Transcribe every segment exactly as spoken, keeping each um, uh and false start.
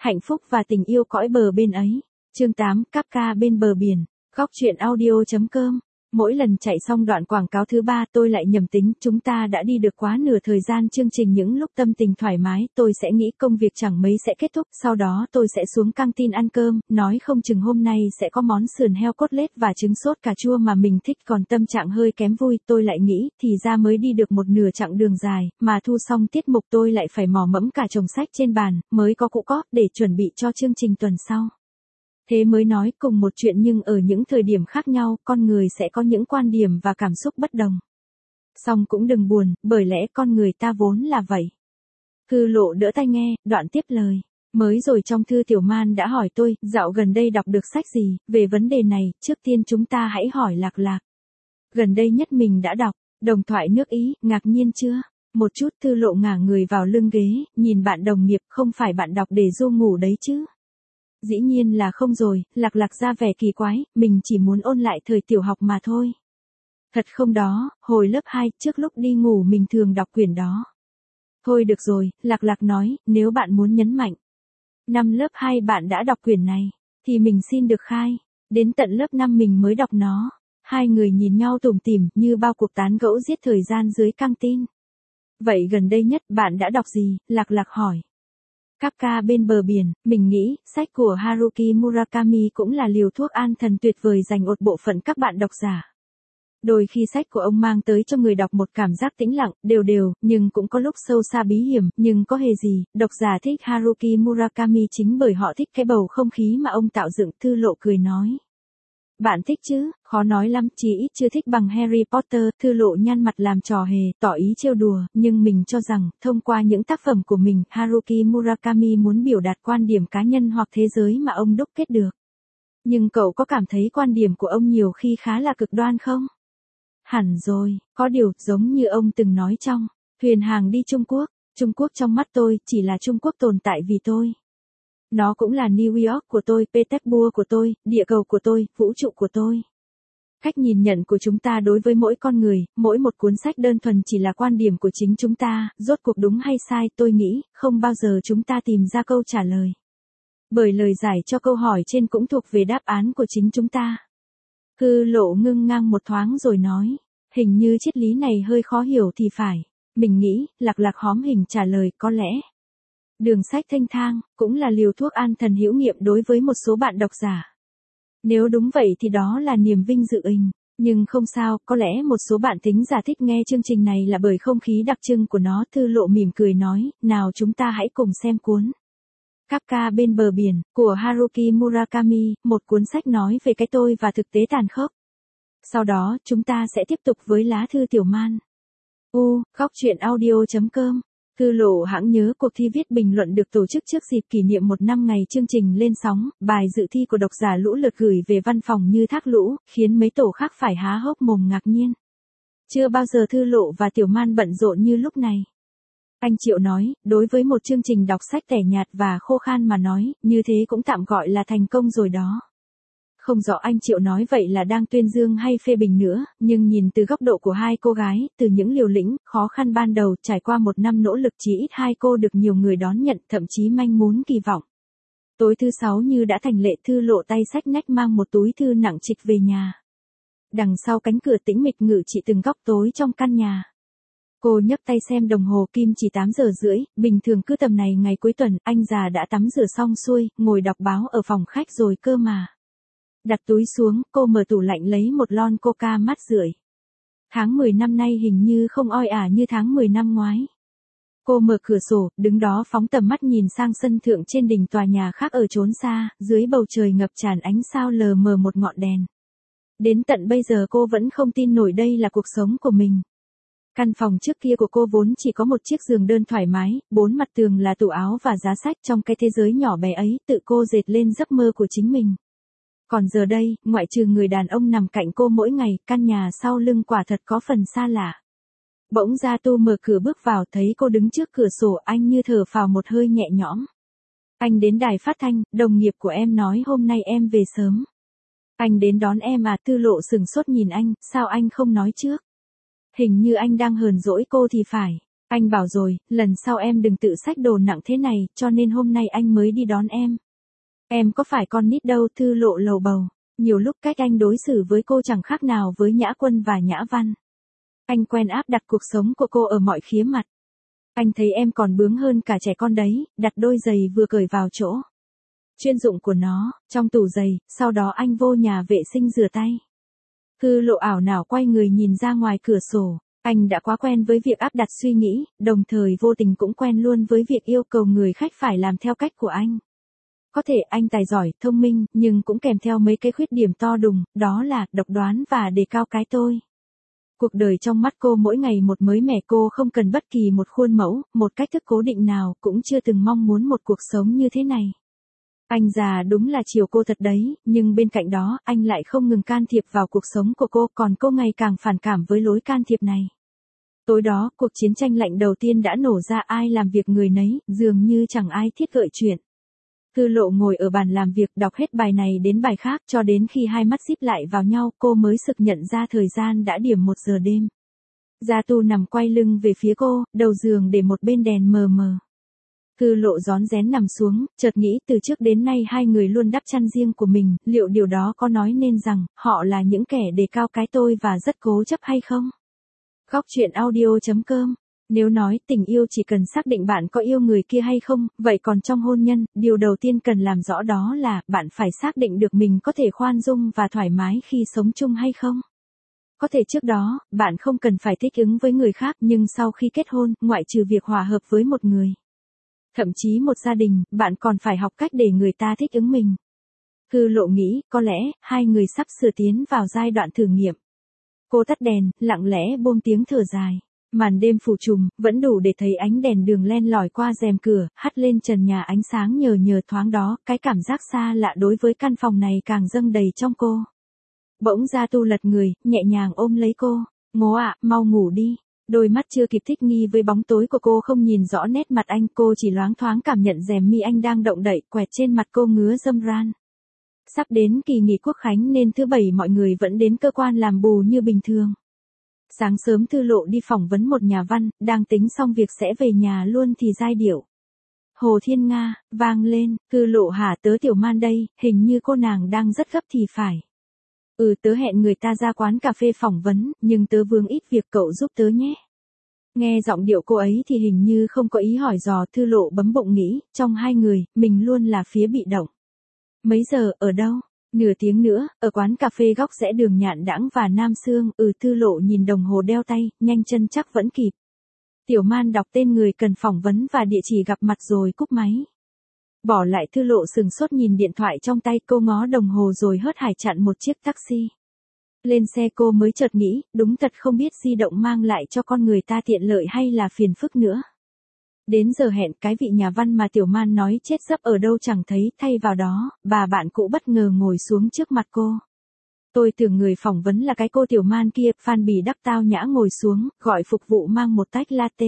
hạnh phúc và tình yêu cõi bờ bên ấy. Chương tám, Kafka bên bờ biển. Góc truyện audio chấm com. Mỗi lần chạy xong đoạn quảng cáo thứ ba tôi lại nhầm tính, chúng ta đã đi được quá nửa thời gian chương trình. Những lúc tâm tình thoải mái tôi sẽ nghĩ công việc chẳng mấy sẽ kết thúc, sau đó tôi sẽ xuống căng tin ăn cơm, nói không chừng hôm nay sẽ có món sườn heo cốt lết và trứng sốt cà chua mà mình thích. Còn tâm trạng hơi kém vui, tôi lại nghĩ, thì ra mới đi được một nửa chặng đường dài, mà thu xong tiết mục tôi lại phải mò mẫm cả chồng sách trên bàn, mới có cũ cóp để chuẩn bị cho chương trình tuần sau. Thế mới nói cùng một chuyện nhưng ở những thời điểm khác nhau, con người sẽ có những quan điểm và cảm xúc bất đồng. Song cũng đừng buồn, bởi lẽ con người ta vốn là vậy. Thư Lộ đỡ tai nghe, đoạn tiếp lời. Mới rồi trong thư Tiểu Man đã hỏi tôi, dạo gần đây đọc được sách gì, về vấn đề này, trước tiên chúng ta hãy hỏi Lạc Lạc. Gần đây nhất mình đã đọc, Đồng thoại nước Ý, ngạc nhiên chưa? Một chút. Thư Lộ ngả người vào lưng ghế, nhìn bạn đồng nghiệp, không phải bạn đọc để ru ngủ đấy chứ? Dĩ nhiên là không rồi. Lạc Lạc ra vẻ kỳ quái, mình chỉ muốn ôn lại thời tiểu học mà thôi. Thật không đó, hồi lớp hai, trước lúc đi ngủ mình thường đọc quyển đó. Thôi được rồi, Lạc Lạc nói, nếu bạn muốn nhấn mạnh. Năm lớp hai bạn đã đọc quyển này, thì mình xin được khai. Đến tận lớp năm mình mới đọc nó. Hai người nhìn nhau tủm tỉm như bao cuộc tán gẫu giết thời gian dưới căng tin. Vậy gần đây nhất bạn đã đọc gì? Lạc Lạc hỏi. Kafka bên bờ biển. Mình nghĩ, sách của Haruki Murakami cũng là liều thuốc an thần tuyệt vời dành một bộ phận các bạn độc giả. Đôi khi sách của ông mang tới cho người đọc một cảm giác tĩnh lặng, đều đều, nhưng cũng có lúc sâu xa bí hiểm, nhưng có hề gì, độc giả thích Haruki Murakami chính bởi họ thích cái bầu không khí mà ông tạo dựng. Thư Lộ cười nói. Bạn thích chứ, khó nói lắm, chỉ ít chưa thích bằng Harry Potter. Thư Lộ nhăn mặt làm trò hề, tỏ ý trêu đùa, nhưng mình cho rằng, thông qua những tác phẩm của mình, Haruki Murakami muốn biểu đạt quan điểm cá nhân hoặc thế giới mà ông đúc kết được. Nhưng cậu có cảm thấy quan điểm của ông nhiều khi khá là cực đoan không? Hẳn rồi, có điều, giống như ông từng nói trong Thuyền hàng đi Trung Quốc, Trung Quốc trong mắt tôi, chỉ là Trung Quốc tồn tại vì tôi. Nó cũng là New York của tôi, Petersburg của tôi, địa cầu của tôi, vũ trụ của tôi. Cách nhìn nhận của chúng ta đối với mỗi con người, mỗi một cuốn sách đơn thuần chỉ là quan điểm của chính chúng ta, rốt cuộc đúng hay sai, tôi nghĩ, không bao giờ chúng ta tìm ra câu trả lời. Bởi lời giải cho câu hỏi trên cũng thuộc về đáp án của chính chúng ta. Thư Lộ ngưng ngang một thoáng rồi nói, hình như triết lý này hơi khó hiểu thì phải. Mình nghĩ, Lạc Lạc hóm hình trả lời, có lẽ. Đường sách thanh thang, cũng là liều thuốc an thần hữu nghiệm đối với một số bạn độc giả. Nếu đúng vậy thì đó là niềm vinh dự ình. Nhưng không sao, có lẽ một số bạn thính giả thích nghe chương trình này là bởi không khí đặc trưng của nó. Thư Lộ mỉm cười nói, nào chúng ta hãy cùng xem cuốn Kafka bên bờ biển, của Haruki Murakami, một cuốn sách nói về cái tôi và thực tế tàn khốc. Sau đó, chúng ta sẽ tiếp tục với lá thư Tiểu Man. U, góc truyện audio chấm com. Thư Lộ hãng nhớ cuộc thi viết bình luận được tổ chức trước dịp kỷ niệm một năm ngày chương trình lên sóng, bài dự thi của độc giả lũ lượt gửi về văn phòng như thác lũ, khiến mấy tổ khác phải há hốc mồm ngạc nhiên. Chưa bao giờ Thư Lộ và Tiểu Man bận rộn như lúc này. Anh Triệu nói, đối với một chương trình đọc sách tẻ nhạt và khô khan mà nói, như thế cũng tạm gọi là thành công rồi đó. Không rõ anh Triệu nói vậy là đang tuyên dương hay phê bình nữa, nhưng nhìn từ góc độ của hai cô gái, từ những liều lĩnh, khó khăn ban đầu, trải qua một năm nỗ lực chí ít hai cô được nhiều người đón nhận, thậm chí manh mún kỳ vọng. Tối thứ sáu như đã thành lệ, Thư Lộ tay xách nách mang một túi thư nặng trịch về nhà. Đằng sau cánh cửa tĩnh mịch ngự trị từng góc tối trong căn nhà. Cô nhấc tay xem đồng hồ, kim chỉ tám giờ rưỡi, bình thường cứ tầm này ngày cuối tuần, anh già đã tắm rửa xong xuôi, ngồi đọc báo ở phòng khách rồi cơ mà. Đặt túi xuống, cô mở tủ lạnh lấy một lon coca mát rượi. Tháng mười năm nay hình như không oi ả như tháng mười năm ngoái. Cô mở cửa sổ, đứng đó phóng tầm mắt nhìn sang sân thượng trên đỉnh tòa nhà khác ở chốn xa, dưới bầu trời ngập tràn ánh sao lờ mờ một ngọn đèn. Đến tận bây giờ cô vẫn không tin nổi đây là cuộc sống của mình. Căn phòng trước kia của cô vốn chỉ có một chiếc giường đơn thoải mái, bốn mặt tường là tủ áo và giá sách. Trong cái thế giới nhỏ bé ấy, tự cô dệt lên giấc mơ của chính mình. Còn giờ đây, ngoại trừ người đàn ông nằm cạnh cô mỗi ngày, căn nhà sau lưng quả thật có phần xa lạ. Bỗng Gia Tu mở cửa bước vào, thấy cô đứng trước cửa sổ, anh như thở phào một hơi nhẹ nhõm. Anh đến đài phát thanh, đồng nghiệp của em nói hôm nay em về sớm. Anh đến đón em à? Thư Lộ sừng sốt nhìn anh, sao anh không nói trước? Hình như anh đang hờn dỗi cô thì phải. Anh bảo rồi, lần sau em đừng tự xách đồ nặng thế này, cho nên hôm nay anh mới đi đón em. Em có phải con nít đâu, Thư Lộ lầu bầu. Nhiều lúc cách anh đối xử với cô chẳng khác nào với Nhã Quân và Nhã Văn. Anh quen áp đặt cuộc sống của cô ở mọi khía mặt. Anh thấy em còn bướng hơn cả trẻ con đấy, đặt đôi giày vừa cởi vào chỗ chuyên dụng của nó, trong tủ giày, sau đó anh vô nhà vệ sinh rửa tay. Thư Lộ ảo não quay người nhìn ra ngoài cửa sổ, anh đã quá quen với việc áp đặt suy nghĩ, đồng thời vô tình cũng quen luôn với việc yêu cầu người khách phải làm theo cách của anh. Có thể anh tài giỏi, thông minh, nhưng cũng kèm theo mấy cái khuyết điểm to đùng, đó là độc đoán và đề cao cái tôi. Cuộc đời trong mắt cô mỗi ngày một mới mẻ, cô không cần bất kỳ một khuôn mẫu, một cách thức cố định nào, cũng chưa từng mong muốn một cuộc sống như thế này. Anh già đúng là chiều cô thật đấy, nhưng bên cạnh đó, anh lại không ngừng can thiệp vào cuộc sống của cô, còn cô ngày càng phản cảm với lối can thiệp này. Tối đó, cuộc chiến tranh lạnh đầu tiên đã nổ ra, ai làm việc người nấy, dường như chẳng ai thiết gợi chuyện. Thư Lộ ngồi ở bàn làm việc đọc hết bài này đến bài khác cho đến khi hai mắt díp lại vào nhau cô mới sực nhận ra thời gian đã điểm một giờ đêm. Gia Tu nằm quay lưng về phía cô, đầu giường để một bên đèn mờ mờ. Thư Lộ rón rén nằm xuống, chợt nghĩ từ trước đến nay hai người luôn đắp chăn riêng của mình, liệu điều đó có nói nên rằng họ là những kẻ đề cao cái tôi và rất cố chấp hay không? Góc truyện audio chấm com. Nếu nói tình yêu chỉ cần xác định bạn có yêu người kia hay không, vậy còn trong hôn nhân, điều đầu tiên cần làm rõ đó là bạn phải xác định được mình có thể khoan dung và thoải mái khi sống chung hay không. Có thể trước đó, bạn không cần phải thích ứng với người khác nhưng sau khi kết hôn, ngoại trừ việc hòa hợp với một người, thậm chí một gia đình, bạn còn phải học cách để người ta thích ứng mình. Thư Lộ nghĩ, có lẽ, hai người sắp sửa tiến vào giai đoạn thử nghiệm. Cô tắt đèn, lặng lẽ buông tiếng thở dài. Màn đêm phủ trùm, vẫn đủ để thấy ánh đèn đường len lỏi qua rèm cửa, hắt lên trần nhà ánh sáng nhờ nhờ thoáng đó, cái cảm giác xa lạ đối với căn phòng này càng dâng đầy trong cô. Bỗng Gia Tu lật người, nhẹ nhàng ôm lấy cô. Ngố ạ, mau ngủ đi. Đôi mắt chưa kịp thích nghi với bóng tối của cô không nhìn rõ nét mặt anh, cô chỉ loáng thoáng cảm nhận rèm mi anh đang động đậy, quẹt trên mặt cô ngứa dâm ran. Sắp đến kỳ nghỉ Quốc khánh nên thứ bảy mọi người vẫn đến cơ quan làm bù như bình thường. Sáng sớm Thư Lộ đi phỏng vấn một nhà văn, đang tính xong việc sẽ về nhà luôn thì giai điệu Hồ Thiên Nga vang lên. Thư Lộ hả, tớ Tiểu Man đây, hình như cô nàng đang rất gấp thì phải. Ừ, tớ hẹn người ta ra quán cà phê phỏng vấn, nhưng tớ vương ít việc, cậu giúp tớ nhé. Nghe giọng điệu cô ấy thì hình như không có ý hỏi dò. Thư Lộ bấm bụng nghĩ, trong hai người, mình luôn là phía bị động. Mấy giờ, ở đâu? Nửa tiếng nữa, ở quán cà phê góc rẽ đường Nhạn Đãng và Nam Xương. Ừ, Thư Lộ nhìn đồng hồ đeo tay, nhanh chân chắc vẫn kịp. Tiểu Man đọc tên người cần phỏng vấn và địa chỉ gặp mặt rồi cúp máy. Bỏ lại Thư Lộ sừng sốt nhìn điện thoại trong tay, cô ngó đồng hồ rồi hớt hải chặn một chiếc taxi. Lên xe cô mới chợt nghĩ, đúng thật không biết di động mang lại cho con người ta tiện lợi hay là phiền phức nữa. Đến giờ hẹn, cái vị nhà văn mà Tiểu Man nói chết giấc ở đâu chẳng thấy, thay vào đó, bà bạn cũ bất ngờ ngồi xuống trước mặt cô. Tôi tưởng người phỏng vấn là cái cô Tiểu Man kia. Phan Bì Đắc tao nhã ngồi xuống, gọi phục vụ mang một tách latte.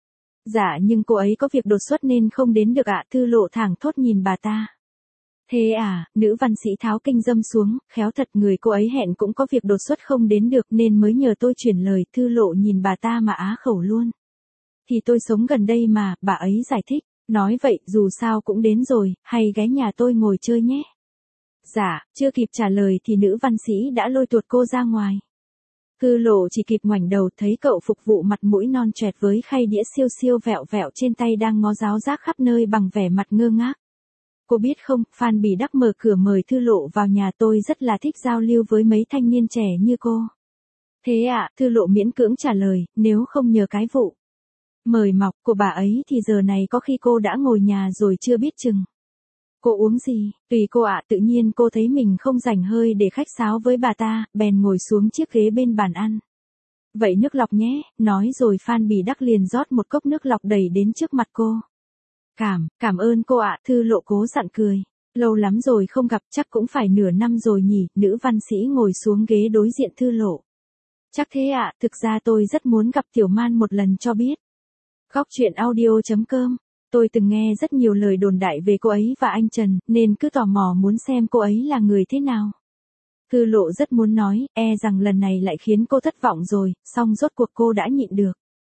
Dạ nhưng cô ấy có việc đột xuất nên không đến được ạ. Thư Lộ thảng thốt nhìn bà ta. Thế à, nữ văn sĩ tháo kinh dâm xuống, khéo thật, người cô ấy hẹn cũng có việc đột xuất không đến được nên mới nhờ tôi chuyển lời. Thư Lộ nhìn bà ta mà á khẩu luôn. Thì tôi sống gần đây mà, bà ấy giải thích. Nói vậy, dù sao cũng đến rồi, hay ghé nhà tôi ngồi chơi nhé. Dạ, chưa kịp trả lời thì nữ văn sĩ đã lôi tuột cô ra ngoài. Thư Lộ chỉ kịp ngoảnh đầu thấy cậu phục vụ mặt mũi non choẹt với khay đĩa siêu siêu vẹo vẹo trên tay đang ngó ráo rác khắp nơi bằng vẻ mặt ngơ ngác. Cô biết không, Phan Bì Đắc mở cửa mời Thư Lộ vào nhà. Tôi rất là thích giao lưu với mấy thanh niên trẻ như cô. Thế ạ, à, Thư Lộ miễn cưỡng trả lời, nếu không nhờ cái vụ mời mọc của bà ấy thì giờ này có khi cô đã ngồi nhà rồi chưa biết chừng. Cô uống gì? Tùy cô ạ. Tự nhiên cô thấy mình không rảnh hơi để khách sáo với bà ta, bèn ngồi xuống chiếc ghế bên bàn ăn. Vậy nước lọc nhé, nói rồi Phan Bì Đắc liền rót một cốc nước lọc đầy đến trước mặt cô. Cảm, cảm ơn cô ạ. Thư Lộ cố dặn cười. Lâu lắm rồi không gặp, chắc cũng phải nửa năm rồi nhỉ. Nữ văn sĩ ngồi xuống ghế đối diện Thư Lộ. Chắc thế ạ, thực ra tôi rất muốn gặp Tiểu Man một lần cho biết. Góc truyện audio chấm com. Tôi từng nghe rất nhiều lời đồn đại về cô ấy và anh Trần, nên cứ tò mò muốn xem cô ấy là người thế nào. Thư Lộ rất muốn nói, e rằng lần này lại khiến cô thất vọng rồi, song rốt cuộc cô đã nhịn được.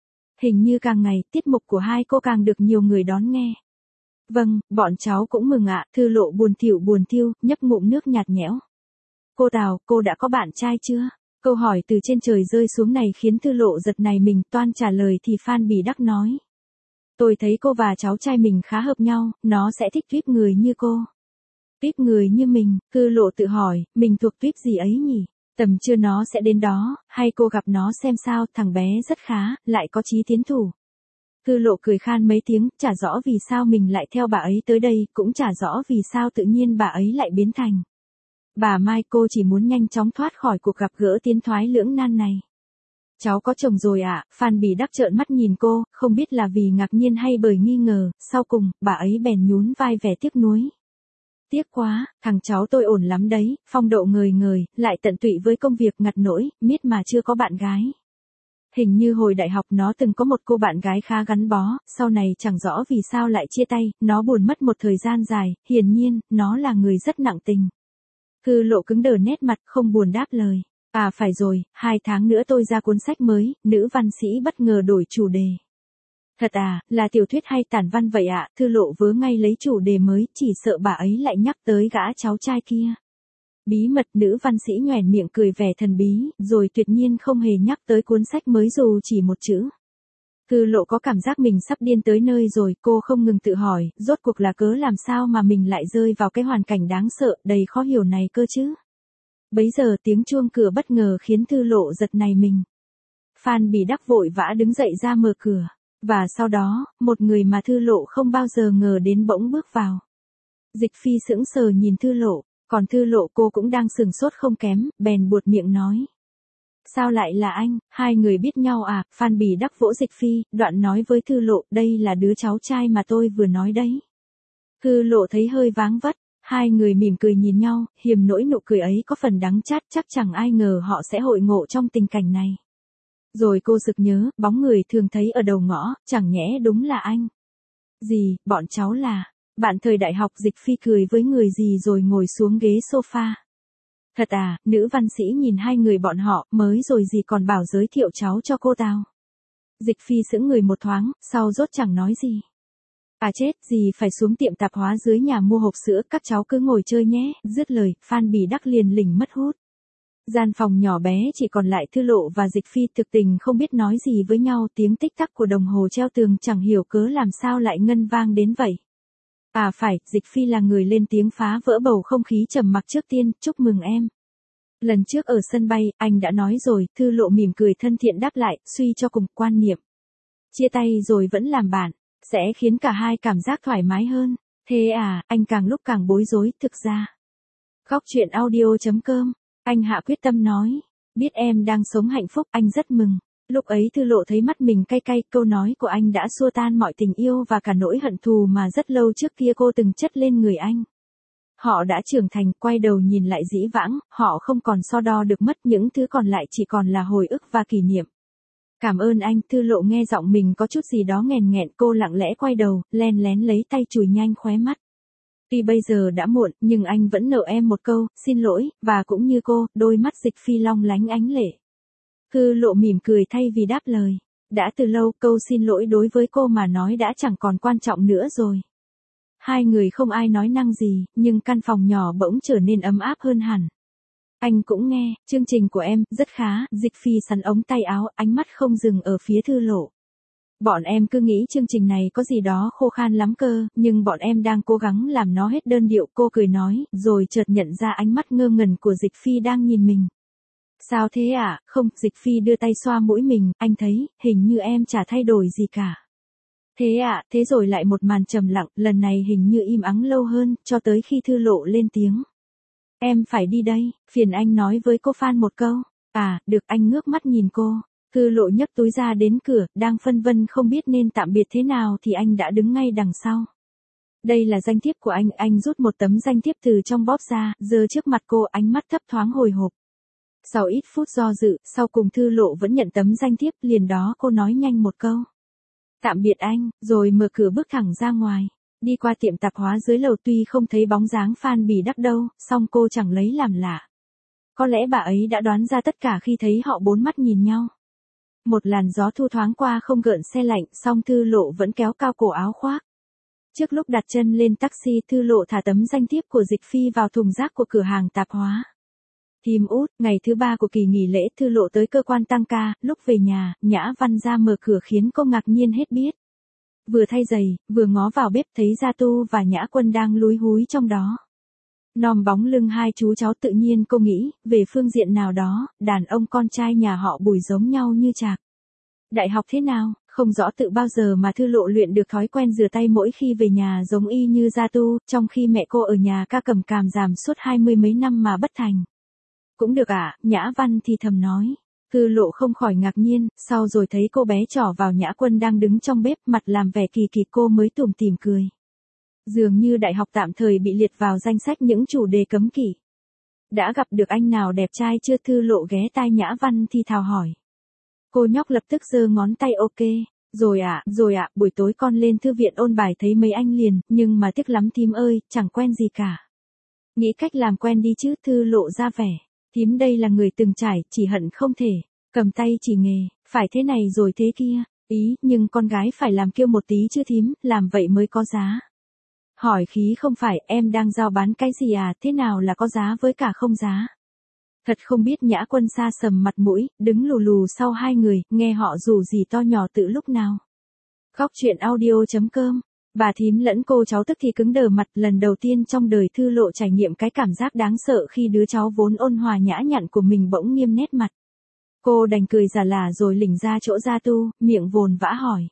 Hình như càng ngày, tiết mục của hai cô càng được nhiều người đón nghe. Vâng, bọn cháu cũng mừng ạ, Thư Lộ buồn thỉu buồn thiu, nhấp ngụm nước nhạt nhẽo. Cô Tào, cô đã có bạn trai chưa? Câu hỏi từ trên trời rơi xuống này khiến Thư Lộ giật nảy mình, toan trả lời thì Phan Bì Đắc nói. Tôi thấy cô và cháu trai mình khá hợp nhau, nó sẽ thích tuýp người như cô. Tuýp người như mình, Thư Lộ tự hỏi, mình thuộc tuýp gì ấy nhỉ? Tầm trưa nó sẽ đến đó, hay cô gặp nó xem sao, thằng bé rất khá, lại có chí tiến thủ. Thư Lộ cười khan mấy tiếng, chả rõ vì sao mình lại theo bà ấy tới đây, cũng chả rõ vì sao tự nhiên bà ấy lại biến thành. Bà Mai, cô chỉ muốn nhanh chóng thoát khỏi cuộc gặp gỡ tiến thoái lưỡng nan này. Cháu có chồng rồi ạ, à? Phan Bì Đắc trợn mắt nhìn cô, không biết là vì ngạc nhiên hay bởi nghi ngờ, sau cùng, bà ấy bèn nhún vai vẻ tiếc nuối. Tiếc quá, thằng cháu tôi ổn lắm đấy, phong độ ngời ngời, lại tận tụy với công việc ngặt nỗi, miết mà chưa có bạn gái. Hình như hồi đại học nó từng có một cô bạn gái khá gắn bó, sau này chẳng rõ vì sao lại chia tay, nó buồn mất một thời gian dài, hiển nhiên, nó là người rất nặng tình. Thư Lộ cứng đờ nét mặt, không buồn đáp lời. À phải rồi, hai tháng nữa tôi ra cuốn sách mới, nữ văn sĩ bất ngờ đổi chủ đề. Thật à, là tiểu thuyết hay tản văn vậy ạ, à? Thư Lộ vớ ngay lấy chủ đề mới, chỉ sợ bà ấy lại nhắc tới gã cháu trai kia. Bí mật, nữ văn sĩ nhoẻn miệng cười vẻ thần bí, rồi tuyệt nhiên không hề nhắc tới cuốn sách mới dù chỉ một chữ. Thư Lộ có cảm giác mình sắp điên tới nơi rồi, cô không ngừng tự hỏi, rốt cuộc là cớ làm sao mà mình lại rơi vào cái hoàn cảnh đáng sợ, đầy khó hiểu này cơ chứ. Bấy giờ tiếng chuông cửa bất ngờ khiến Thư Lộ giật nảy mình. Phan Bì Đắc vội vã đứng dậy ra mở cửa. Và sau đó, một người mà Thư Lộ không bao giờ ngờ đến bỗng bước vào. Dịch Phi sững sờ nhìn Thư Lộ, còn Thư Lộ cô cũng đang sừng sốt không kém, bèn buột miệng nói. Sao lại là anh, hai người biết nhau à? Phan Bì Đắc vỗ Dịch Phi, đoạn nói với Thư Lộ, đây là đứa cháu trai mà tôi vừa nói đấy. Thư Lộ thấy hơi váng vất, hai người mỉm cười nhìn nhau, hiềm nỗi nụ cười ấy có phần đắng chát, chắc chẳng ai ngờ họ sẽ hội ngộ trong tình cảnh này. Rồi cô sực nhớ, bóng người thường thấy ở đầu ngõ, chẳng nhẽ đúng là anh. Gì, bọn cháu là, bạn thời đại học. Dịch Phi cười với người gì rồi ngồi xuống ghế sofa. Thật à, nữ văn sĩ nhìn hai người bọn họ, mới rồi gì còn bảo giới thiệu cháu cho cô Tào. Dịch Phi sững người một thoáng, sau rốt chẳng nói gì. À chết, gì phải xuống tiệm tạp hóa dưới nhà mua hộp sữa, các cháu cứ ngồi chơi nhé, dứt lời, Phan Bì Đắc liền lỉnh mất hút. Gian phòng nhỏ bé chỉ còn lại Thư Lộ và Dịch Phi, thực tình không biết nói gì với nhau, tiếng tích tắc của đồng hồ treo tường chẳng hiểu cớ làm sao lại ngân vang đến vậy. À phải, Dịch Phi là người lên tiếng phá vỡ bầu không khí trầm mặc trước tiên, chúc mừng em. Lần trước ở sân bay, anh đã nói rồi, Thư Lộ mỉm cười thân thiện đáp lại, suy cho cùng quan niệm. Chia tay rồi vẫn làm bạn, sẽ khiến cả hai cảm giác thoải mái hơn. Thế à, anh càng lúc càng bối rối, thực ra. Góc truyện audio chấm com, anh hạ quyết tâm nói, biết em đang sống hạnh phúc, anh rất mừng. Lúc ấy Thư Lộ thấy mắt mình cay cay, câu nói của anh đã xua tan mọi tình yêu và cả nỗi hận thù mà rất lâu trước kia cô từng chất lên người anh. Họ đã trưởng thành, quay đầu nhìn lại dĩ vãng, họ không còn so đo được mất, những thứ còn lại chỉ còn là hồi ức và kỷ niệm. Cảm ơn anh. Thư Lộ nghe giọng mình có chút gì đó nghèn nghẹn, cô lặng lẽ quay đầu, len lén lấy tay chùi nhanh khóe mắt. Tuy bây giờ đã muộn, nhưng anh vẫn nợ em một câu, xin lỗi, và cũng như cô, đôi mắt Dịch Phi long lánh ánh lệ. Thư Lộ mỉm cười thay vì đáp lời. Đã từ lâu, câu xin lỗi đối với cô mà nói đã chẳng còn quan trọng nữa rồi. Hai người không ai nói năng gì, nhưng căn phòng nhỏ bỗng trở nên ấm áp hơn hẳn. Anh cũng nghe, chương trình của em, rất khá. Dịch Phi sắn ống tay áo, ánh mắt không dừng ở phía Thư Lộ. Bọn em cứ nghĩ chương trình này có gì đó khô khan lắm cơ, nhưng bọn em đang cố gắng làm nó hết đơn điệu, cô cười nói, rồi chợt nhận ra ánh mắt ngơ ngẩn của Dịch Phi đang nhìn mình. Sao thế ạ? À? Không, Dịch Phi đưa tay xoa mũi mình, anh thấy, hình như em chả thay đổi gì cả. Thế ạ, à? Thế rồi lại một màn trầm lặng, lần này hình như im ắng lâu hơn, cho tới khi Thư Lộ lên tiếng. Em phải đi đây, phiền anh nói với cô Phan một câu. À, được. Anh ngước mắt nhìn cô. Thư Lộ nhấc túi ra đến cửa, đang phân vân không biết nên tạm biệt thế nào thì anh đã đứng ngay đằng sau. Đây là danh thiếp của anh, anh rút một tấm danh thiếp từ trong bóp ra, giơ trước mặt cô, ánh mắt thấp thoáng hồi hộp. Sau ít phút do dự, sau cùng Thư Lộ vẫn nhận tấm danh thiếp, liền đó cô nói nhanh một câu. Tạm biệt anh, rồi mở cửa bước thẳng ra ngoài. Đi qua tiệm tạp hóa dưới lầu tuy không thấy bóng dáng Phan Bì Đắc đâu, song cô chẳng lấy làm lạ. Có lẽ bà ấy đã đoán ra tất cả khi thấy họ bốn mắt nhìn nhau. Một làn gió thu thoáng qua không gợn xe lạnh, song Thư Lộ vẫn kéo cao cổ áo khoác. Trước lúc đặt chân lên taxi, Thư Lộ thả tấm danh thiếp của Dịch Phi vào thùng rác của cửa hàng tạp hóa. Thím út, ngày thứ ba của kỳ nghỉ lễ Thư Lộ tới cơ quan tăng ca, lúc về nhà, Nhã Văn ra mở cửa khiến cô ngạc nhiên hết biết. Vừa thay giày, vừa ngó vào bếp thấy Gia Tu và Nhã Quân đang lúi húi trong đó. Nòm bóng lưng hai chú cháu tự nhiên cô nghĩ, về phương diện nào đó, đàn ông con trai nhà họ Bùi giống nhau như chạc. Đại học thế nào, không rõ tự bao giờ mà Thư Lộ luyện được thói quen rửa tay mỗi khi về nhà giống y như Gia Tu, trong khi mẹ cô ở nhà ca cầm càm giảm suốt hai mươi mấy năm mà bất thành. Cũng được ạ, à, Nhã Văn thì thầm nói. Thư Lộ không khỏi ngạc nhiên, sau rồi thấy cô bé trỏ vào Nhã Quân đang đứng trong bếp, mặt làm vẻ kỳ kỳ, cô mới tủm tỉm cười. Dường như đại học tạm thời bị liệt vào danh sách những chủ đề cấm kỵ. Đã gặp được anh nào đẹp trai chưa? Thư Lộ ghé tai Nhã Văn thì thào hỏi. Cô nhóc lập tức giơ ngón tay ok. Rồi ạ, à, rồi ạ, à, buổi tối con lên thư viện ôn bài thấy mấy anh liền, nhưng mà tiếc lắm thím ơi, chẳng quen gì cả. Nghĩ cách làm quen đi chứ. Thư Lộ ra vẻ. Thím đây là người từng trải, chỉ hận không thể. Cầm tay chỉ nghề, phải thế này rồi thế kia. Ý, nhưng con gái phải làm kiêu một tí chứ thím, làm vậy mới có giá. Hỏi khí không phải, em đang giao bán cái gì à, thế nào là có giá với cả không giá? Thật không biết. Nhã Quân xa sầm mặt mũi, đứng lù lù sau hai người, nghe họ rủ gì to nhỏ từ lúc nào. Góc truyện audio.com. Bà thím lẫn cô cháu tức thì cứng đờ mặt, lần đầu tiên trong đời Thư Lộ trải nghiệm cái cảm giác đáng sợ khi đứa cháu vốn ôn hòa nhã nhặn của mình bỗng nghiêm nét mặt. Cô đành cười giả lả rồi lỉnh ra chỗ Gia Tu, miệng vồn vã hỏi.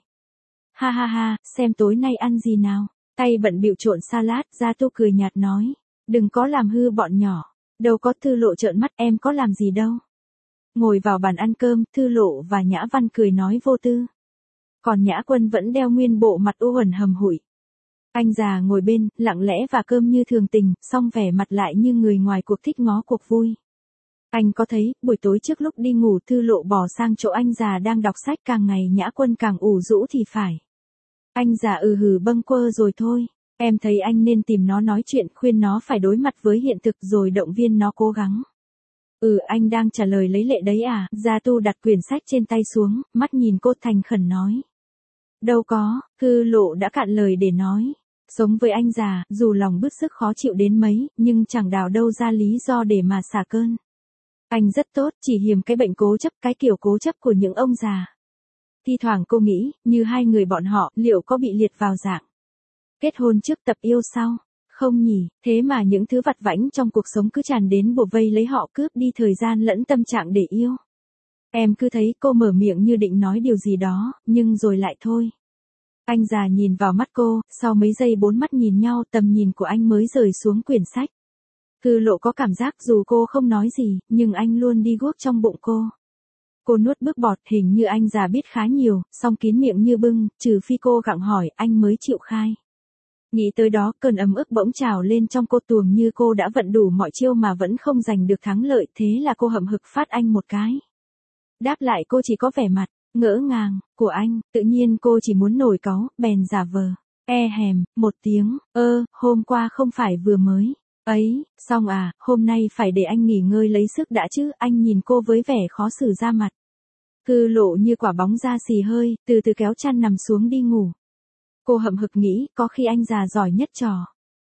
Ha ha ha, xem tối nay ăn gì nào? Tay bận bịu trộn salad, Gia Tu cười nhạt nói. Đừng có làm hư bọn nhỏ. Đâu có. Thư Lộ trợn mắt, em có làm gì đâu. Ngồi vào bàn ăn cơm, Thư Lộ và Nhã Văn cười nói vô tư. Còn Nhã Quân vẫn đeo nguyên bộ mặt u uẩn hầm hủi. Anh già ngồi bên, lặng lẽ và cơm như thường tình, song vẻ mặt lại như người ngoài cuộc thích ngó cuộc vui. Anh có thấy, buổi tối trước lúc đi ngủ Thư Lộ bỏ sang chỗ anh già đang đọc sách, càng ngày Nhã Quân càng ủ rũ thì phải. Anh già ừ hừ bâng quơ rồi thôi. Em thấy anh nên tìm nó nói chuyện, khuyên nó phải đối mặt với hiện thực rồi động viên nó cố gắng. Ừ, anh đang trả lời lấy lệ đấy à? Gia Tu đặt quyển sách trên tay xuống, mắt nhìn cô thành khẩn nói. Đâu có, Thư Lộ đã cạn lời để nói. Sống với anh già, dù lòng bứt rứt khó chịu đến mấy, nhưng chẳng đào đâu ra lý do để mà xả cơn. Anh rất tốt, chỉ hiềm cái bệnh cố chấp, cái kiểu cố chấp của những ông già. Thi thoảng cô nghĩ, như hai người bọn họ, liệu có bị liệt vào dạng kết hôn trước tập yêu sau? Không nhỉ, thế mà những thứ vặt vãnh trong cuộc sống cứ tràn đến bủa vây lấy họ, cướp đi thời gian lẫn tâm trạng để yêu. Em cứ thấy cô mở miệng như định nói điều gì đó, nhưng rồi lại thôi. Anh già nhìn vào mắt cô, sau mấy giây bốn mắt nhìn nhau, tầm nhìn của anh mới rời xuống quyển sách. Thư Lộ có cảm giác dù cô không nói gì, nhưng anh luôn đi guốc trong bụng cô. Cô nuốt bước bọt, hình như anh già biết khá nhiều, song kín miệng như bưng, trừ phi cô gặng hỏi, anh mới chịu khai. Nghĩ tới đó, cơn ấm ức bỗng trào lên trong cô, tuồng như cô đã vận đủ mọi chiêu mà vẫn không giành được thắng lợi, thế là cô hậm hực phát anh một cái. Đáp lại cô chỉ có vẻ mặt ngỡ ngàng của anh, tự nhiên cô chỉ muốn nổi cáu, bèn giả vờ e hèm một tiếng, ơ, hôm qua không phải vừa mới ấy, xong à, hôm nay phải để anh nghỉ ngơi lấy sức đã chứ. Anh nhìn cô với vẻ khó xử ra mặt. Thư Lộ như quả bóng da xì hơi, từ từ kéo chăn nằm xuống đi ngủ. Cô hậm hực nghĩ, có khi anh già giỏi nhất trò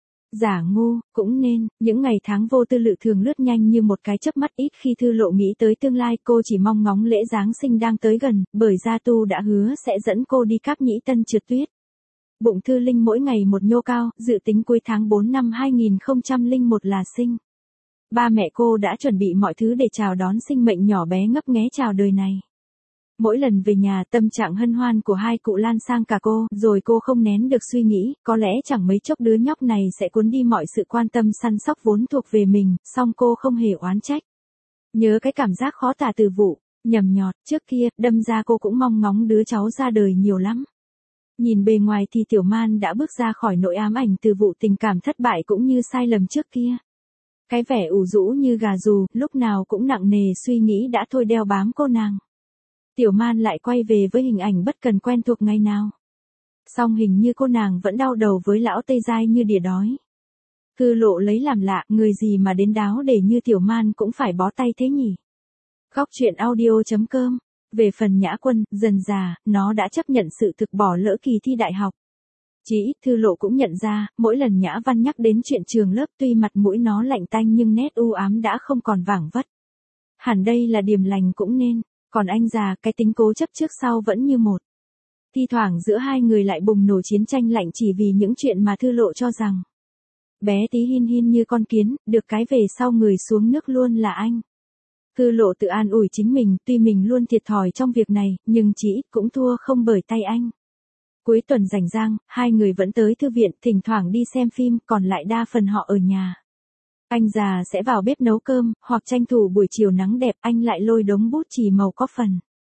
giả ngu, cũng nên. Những ngày tháng vô tư lự thường lướt nhanh như một cái chớp mắt, ít khi Thư Lộ nghĩ tới tương lai, cô chỉ mong ngóng lễ Giáng sinh đang tới gần, bởi Gia Tu đã hứa sẽ dẫn cô đi Cáp Nhĩ Tân trượt tuyết. Bụng Thư Linh mỗi ngày một nhô cao, dự tính cuối tháng tư năm hai nghìn không trăm lẻ một là sinh. Ba mẹ cô đã chuẩn bị mọi thứ để chào đón sinh mệnh nhỏ bé ngấp nghé chào đời này. Mỗi lần về nhà, tâm trạng hân hoan của hai cụ lan sang cả cô, rồi cô không nén được suy nghĩ, có lẽ chẳng mấy chốc đứa nhóc này sẽ cuốn đi mọi sự quan tâm săn sóc vốn thuộc về mình, song cô không hề oán trách. Nhớ cái cảm giác khó tả từ vụ nhầm nhọt trước kia, đâm ra cô cũng mong ngóng đứa cháu ra đời nhiều lắm. Nhìn bề ngoài thì Tiểu Man đã bước ra khỏi nỗi ám ảnh từ vụ tình cảm thất bại cũng như sai lầm trước kia. Cái vẻ ủ rũ như gà rù, lúc nào cũng nặng nề suy nghĩ đã thôi đeo bám cô nàng. Tiểu Man lại quay về với hình ảnh bất cần quen thuộc ngày nào. Song hình như cô nàng vẫn đau đầu với lão Tây Giai như đỉa đói. Thư Lộ lấy làm lạ, người gì mà đến đáo để như Tiểu Man cũng phải bó tay thế nhỉ? Góc truyện audio chấm com Về phần Nhã Quân, dần dà, nó đã chấp nhận sự thực bỏ lỡ kỳ thi đại học. Chỉ ít Thư Lộ cũng nhận ra, mỗi lần Nhã Văn nhắc đến chuyện trường lớp tuy mặt mũi nó lạnh tanh nhưng nét u ám đã không còn vảng vất. Hẳn đây là điềm lành cũng nên, còn anh già, cái tính cố chấp trước sau vẫn như một. Thi thoảng giữa hai người lại bùng nổ chiến tranh lạnh chỉ vì những chuyện mà Thư Lộ cho rằng bé tí hin hin như con kiến, được cái về sau người xuống nước luôn là anh. Thư Lộ tự an ủi chính mình, tuy mình luôn thiệt thòi trong việc này, nhưng chỉ ít cũng thua không bởi tay anh. Cuối tuần rảnh rang, hai người vẫn tới thư viện, thỉnh thoảng đi xem phim, còn lại đa phần họ ở nhà. Anh già sẽ vào bếp nấu cơm, hoặc tranh thủ buổi chiều nắng đẹp, anh lại lôi đống bút chì màu có phần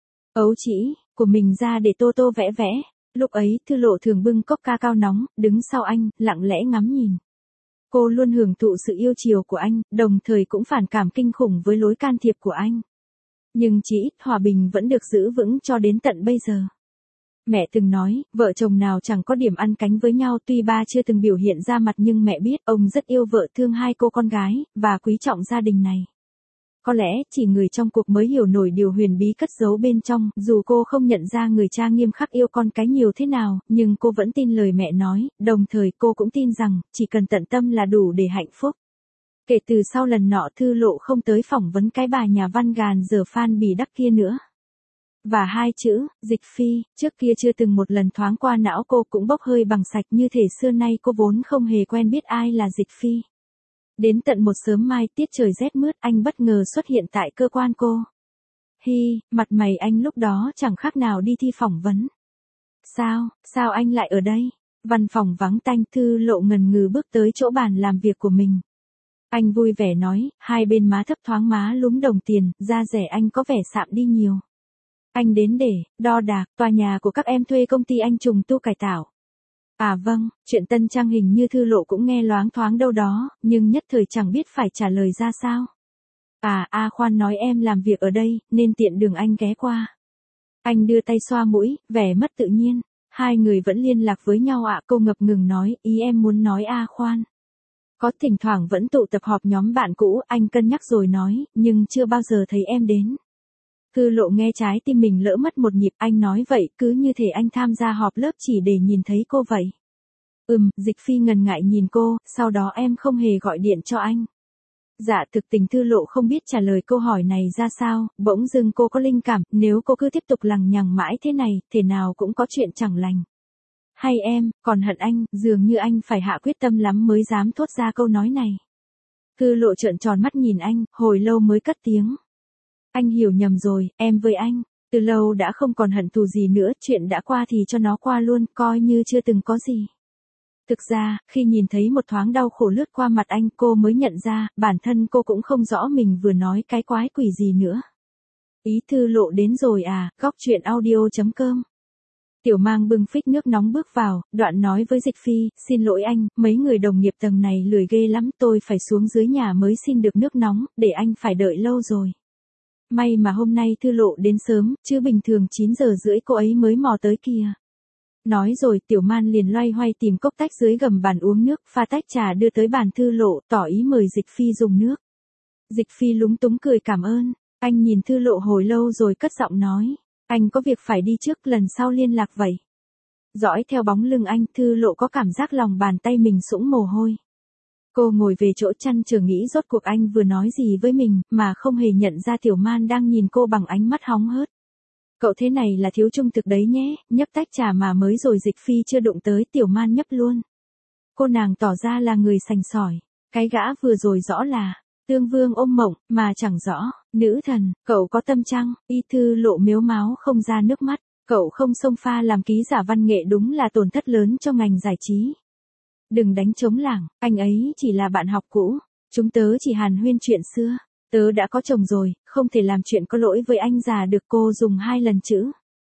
ấu trĩ của mình ra để tô tô vẽ vẽ. Lúc ấy, Thư Lộ thường bưng cốc ca cao nóng, đứng sau anh, lặng lẽ ngắm nhìn. Cô luôn hưởng thụ sự yêu chiều của anh, đồng thời cũng phản cảm kinh khủng với lối can thiệp của anh. Nhưng chỉ ít hòa bình vẫn được giữ vững cho đến tận bây giờ. Mẹ từng nói, vợ chồng nào chẳng có điểm ăn cánh với nhau, tuy ba chưa từng biểu hiện ra mặt nhưng mẹ biết ông rất yêu vợ thương hai cô con gái, và quý trọng gia đình này. Có lẽ, chỉ người trong cuộc mới hiểu nổi điều huyền bí cất giấu bên trong, dù cô không nhận ra người cha nghiêm khắc yêu con cái nhiều thế nào, nhưng cô vẫn tin lời mẹ nói, đồng thời cô cũng tin rằng, chỉ cần tận tâm là đủ để hạnh phúc. Kể từ sau lần nọ Thư Lộ không tới phỏng vấn cái bà nhà văn gàn giờ Phan Bì Đắc kia nữa. Và hai chữ, Dịch Phi, trước kia chưa từng một lần thoáng qua não cô cũng bốc hơi bằng sạch như thể xưa nay cô vốn không hề quen biết ai là Dịch Phi. Đến tận một sớm mai tiết trời rét mướt anh bất ngờ xuất hiện tại cơ quan cô. Hi, mặt mày anh lúc đó chẳng khác nào đi thi phỏng vấn. Sao, sao anh lại ở đây? Văn phòng vắng tanh, Thư Lộ ngần ngừ bước tới chỗ bàn làm việc của mình. Anh vui vẻ nói, hai bên má thấp thoáng má lúm đồng tiền, da rẻ anh có vẻ sạm đi nhiều. Anh đến để đo đạc tòa nhà của các em thuê công ty anh trùng tu cải tạo. À vâng, chuyện Tân Trang hình như Thư Lộ cũng nghe loáng thoáng đâu đó, nhưng nhất thời chẳng biết phải trả lời ra sao. À, A Khoan nói em làm việc ở đây, nên tiện đường anh ghé qua. Anh đưa tay xoa mũi, vẻ mất tự nhiên. Hai người vẫn liên lạc với nhau ạ, à, cô ngập ngừng nói, ý em muốn nói A Khoan. Có thỉnh thoảng vẫn tụ tập họp nhóm bạn cũ, anh cân nhắc rồi nói, nhưng chưa bao giờ thấy em đến. Thư Lộ nghe trái tim mình lỡ mất một nhịp, anh nói vậy, cứ như thể anh tham gia họp lớp chỉ để nhìn thấy cô vậy. Ừm, Dịch Phi ngần ngại nhìn cô, sau đó em không hề gọi điện cho anh. Dạ thực tình Thư Lộ không biết trả lời câu hỏi này ra sao, bỗng dưng cô có linh cảm, nếu cô cứ tiếp tục lằng nhằng mãi thế này, thể nào cũng có chuyện chẳng lành. Hay em, còn hận anh, dường như anh phải hạ quyết tâm lắm mới dám thốt ra câu nói này. Thư Lộ trợn tròn mắt nhìn anh, hồi lâu mới cất tiếng. Anh hiểu nhầm rồi, em với anh, từ lâu đã không còn hận thù gì nữa, chuyện đã qua thì cho nó qua luôn, coi như chưa từng có gì. Thực ra, khi nhìn thấy một thoáng đau khổ lướt qua mặt anh, cô mới nhận ra, bản thân cô cũng không rõ mình vừa nói cái quái quỷ gì nữa. Ý Thư Lộ đến rồi à, góc chuyện audio chấm com. Tiểu Mang bưng phích nước nóng bước vào, đoạn nói với Dịch Phi, xin lỗi anh, mấy người đồng nghiệp tầng này lười ghê lắm, tôi phải xuống dưới nhà mới xin được nước nóng, để anh phải đợi lâu rồi. May mà hôm nay Thư Lộ đến sớm, chứ bình thường chín giờ rưỡi cô ấy mới mò tới kìa. Nói rồi Tiểu Man liền loay hoay tìm cốc tách dưới gầm bàn uống nước, pha tách trà đưa tới bàn Thư Lộ, tỏ ý mời Dịch Phi dùng nước. Dịch Phi lúng túng cười cảm ơn, anh nhìn Thư Lộ hồi lâu rồi cất giọng nói, anh có việc phải đi trước, lần sau liên lạc vậy. Dõi theo bóng lưng anh, Thư Lộ có cảm giác lòng bàn tay mình sũng mồ hôi. Cô ngồi về chỗ chăn chờ nghĩ rốt cuộc anh vừa nói gì với mình, mà không hề nhận ra Tiểu Man đang nhìn cô bằng ánh mắt hóng hớt. Cậu thế này là thiếu trung thực đấy nhé, nhấp tách trà mà mới rồi Dịch Phi chưa đụng tới, Tiểu Man nhấp luôn. Cô nàng tỏ ra là người sành sỏi, cái gã vừa rồi rõ là Tương Vương ôm mộng, mà chẳng rõ, nữ thần, cậu có tâm chăng? Y Thư Lộ mếu máo không ra nước mắt, cậu không xông pha làm ký giả văn nghệ đúng là tổn thất lớn cho ngành giải trí. Đừng đánh trống lảng, anh ấy chỉ là bạn học cũ, chúng tớ chỉ hàn huyên chuyện xưa. Tớ đã có chồng rồi, không thể làm chuyện có lỗi với anh già được, cô dùng hai lần chữ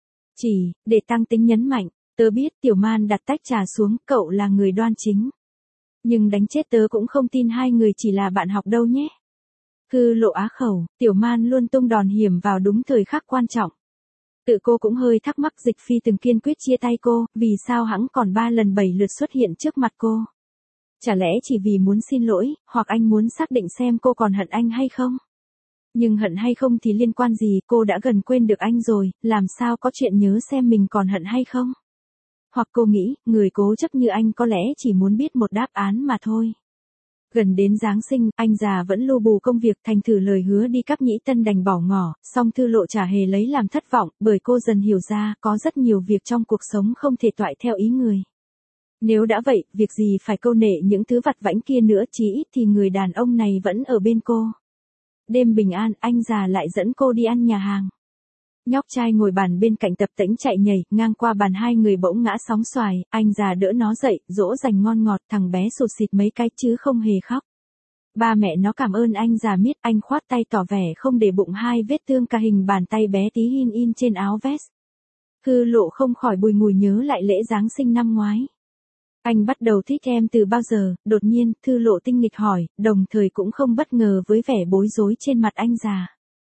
chỉ, để tăng tính nhấn mạnh, tớ biết. Tiểu Man đặt tách trà xuống, cậu là người đoan chính. Nhưng đánh chết tớ cũng không tin hai người chỉ là bạn học đâu nhé. Thư Lộ á khẩu, Tiểu Man luôn tung đòn hiểm vào đúng thời khắc quan trọng. Tự cô cũng hơi thắc mắc Dịch Phi từng kiên quyết chia tay cô, vì sao hẵng còn ba lần bảy lượt xuất hiện trước mặt cô. Chả lẽ chỉ vì muốn xin lỗi, hoặc anh muốn xác định xem cô còn hận anh hay không? Nhưng hận hay không thì liên quan gì, cô đã gần quên được anh rồi, làm sao có chuyện nhớ xem mình còn hận hay không? Hoặc cô nghĩ, người cố chấp như anh có lẽ chỉ muốn biết một đáp án mà thôi. Gần đến Giáng sinh, anh già vẫn lu bù công việc, thành thử lời hứa đi cắp nhĩ tân đành bỏ ngỏ, song Thư Lộ chả hề lấy làm thất vọng, bởi cô dần hiểu ra, có rất nhiều việc trong cuộc sống không thể toại theo ý người. Nếu đã vậy, việc gì phải câu nệ những thứ vặt vãnh kia nữa, chí ít thì người đàn ông này vẫn ở bên cô. Đêm bình an, anh già lại dẫn cô đi ăn nhà hàng. Nhóc trai ngồi bàn bên cạnh tập tễnh chạy nhảy, ngang qua bàn hai người bỗng ngã sóng xoài, anh già đỡ nó dậy, dỗ dành ngon ngọt, thằng bé sụt sịt mấy cái chứ không hề khóc. Ba mẹ nó cảm ơn anh già miết, anh khoát tay tỏ vẻ không để bụng hai vết thương cả hình bàn tay bé tí hin in trên áo vest. Thư Lộ không khỏi bùi ngùi nhớ lại lễ Giáng sinh năm ngoái. Anh bắt đầu thích em từ bao giờ? Đột nhiên, Thư Lộ tinh nghịch hỏi, đồng thời cũng không bất ngờ với vẻ bối rối trên mặt anh già.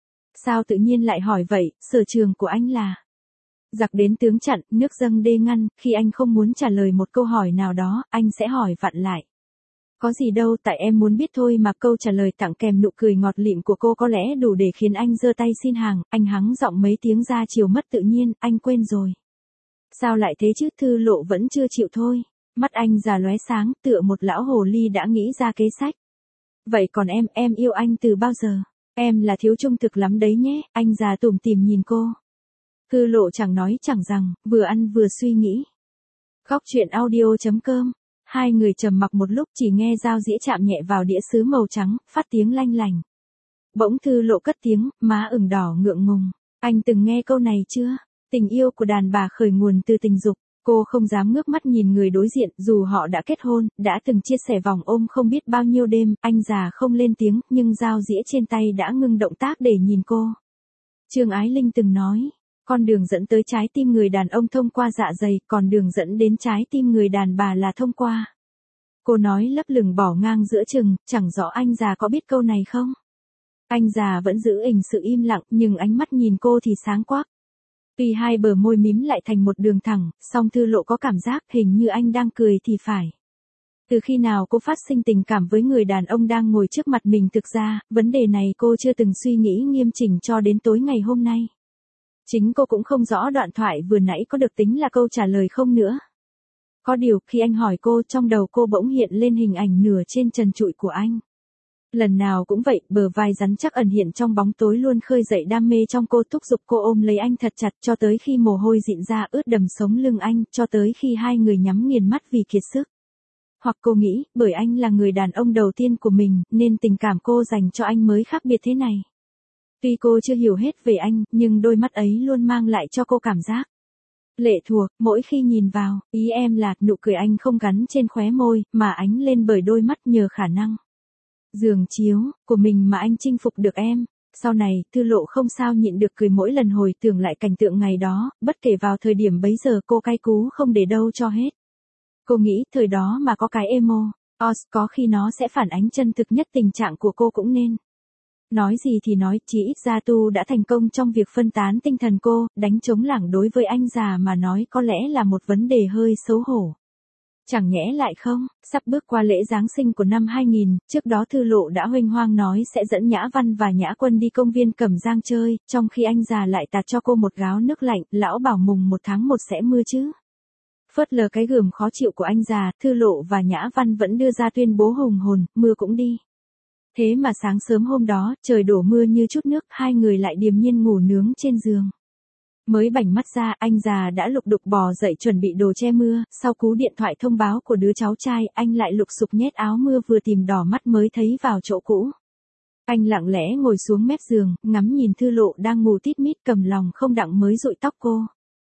Sao tự nhiên lại hỏi vậy, sở trường của anh là? Giặc đến tướng chặn, nước dâng đê ngăn, khi anh không muốn trả lời một câu hỏi nào đó, anh sẽ hỏi vặn lại. Có gì đâu, tại em muốn biết thôi mà. Câu trả lời tặng kèm nụ cười ngọt lịm của cô có lẽ đủ để khiến anh giơ tay xin hàng, anh hắng giọng mấy tiếng ra chiều mất tự nhiên, anh quên rồi. Sao lại thế chứ? Thư Lộ vẫn chưa chịu thôi. Mắt anh già lóe sáng, tựa một lão hồ ly đã nghĩ ra kế sách. Vậy còn em, em yêu anh từ bao giờ? Em là thiếu trung thực lắm đấy nhé, anh già tủm tỉm nhìn cô. Thư Lộ chẳng nói chẳng rằng, vừa ăn vừa suy nghĩ. Khóc chuyện audio chấm com. Hai người trầm mặc một lúc, chỉ nghe dao dĩa chạm nhẹ vào đĩa sứ màu trắng, phát tiếng lanh lành. Bỗng Thư Lộ cất tiếng, má ửng đỏ ngượng ngùng. Anh từng nghe câu này chưa? Tình yêu của đàn bà khởi nguồn từ tình dục. Cô không dám ngước mắt nhìn người đối diện, dù họ đã kết hôn, đã từng chia sẻ vòng ôm không biết bao nhiêu đêm, anh già không lên tiếng, nhưng dao dĩa trên tay đã ngưng động tác để nhìn cô. Trương Ái Linh từng nói, con đường dẫn tới trái tim người đàn ông thông qua dạ dày, còn đường dẫn đến trái tim người đàn bà là thông qua. Cô nói lấp lửng bỏ ngang giữa chừng, chẳng rõ anh già có biết câu này không? Anh già vẫn giữ hình sự im lặng, nhưng ánh mắt nhìn cô thì sáng quắc. Tuy hai bờ môi mím lại thành một đường thẳng, song Thư Lộ có cảm giác hình như anh đang cười thì phải. Từ khi nào cô phát sinh tình cảm với người đàn ông đang ngồi trước mặt mình? Thực ra, vấn đề này cô chưa từng suy nghĩ nghiêm chỉnh cho đến tối ngày hôm nay. Chính cô cũng không rõ đoạn thoại vừa nãy có được tính là câu trả lời không nữa. Có điều, khi anh hỏi cô, trong đầu cô bỗng hiện lên hình ảnh nửa trên trần trụi của anh. Lần nào cũng vậy, bờ vai rắn chắc ẩn hiện trong bóng tối luôn khơi dậy đam mê trong cô, thúc giục cô ôm lấy anh thật chặt cho tới khi mồ hôi dịn ra ướt đầm sống lưng anh, cho tới khi hai người nhắm nghiền mắt vì kiệt sức. Hoặc cô nghĩ, bởi anh là người đàn ông đầu tiên của mình, nên tình cảm cô dành cho anh mới khác biệt thế này. Tuy cô chưa hiểu hết về anh, nhưng đôi mắt ấy luôn mang lại cho cô cảm giác lệ thuộc, mỗi khi nhìn vào, ý em là, nụ cười anh không gắn trên khóe môi, mà ánh lên bởi đôi mắt nhờ khả năng giường chiếu của mình mà anh chinh phục được em. Sau này, Thư Lộ không sao nhịn được cười mỗi lần hồi tưởng lại cảnh tượng ngày đó, bất kể vào thời điểm bấy giờ cô cay cú không để đâu cho hết. Cô nghĩ, thời đó mà có cái emo, os, có khi nó sẽ phản ánh chân thực nhất tình trạng của cô cũng nên. Nói gì thì nói, chỉ ít ra Tu đã thành công trong việc phân tán tinh thần cô, đánh trống lảng đối với anh già mà nói có lẽ là một vấn đề hơi xấu hổ. Chẳng nhẽ lại không, sắp bước qua lễ Giáng sinh của năm hai nghìn, trước đó Thư Lộ đã huênh hoang nói sẽ dẫn Nhã Văn và Nhã Quân đi công viên Cẩm Giang chơi, trong khi anh già lại tạt cho cô một gáo nước lạnh, lão bảo mùng một tháng một sẽ mưa chứ. Phớt lờ cái gườm khó chịu của anh già, Thư Lộ và Nhã Văn vẫn đưa ra tuyên bố hùng hồn, mưa cũng đi. Thế mà sáng sớm hôm đó, trời đổ mưa như chút nước, hai người lại điềm nhiên ngủ nướng trên giường. Mới bảnh mắt ra, anh già đã lục đục bò dậy chuẩn bị đồ che mưa, sau cú điện thoại thông báo của đứa cháu trai, anh lại lục sục nhét áo mưa vừa tìm đỏ mắt mới thấy vào chỗ cũ. Anh lặng lẽ ngồi xuống mép giường, ngắm nhìn Thư Lộ đang ngủ tít mít, cầm lòng không đặng mới dụi tóc cô.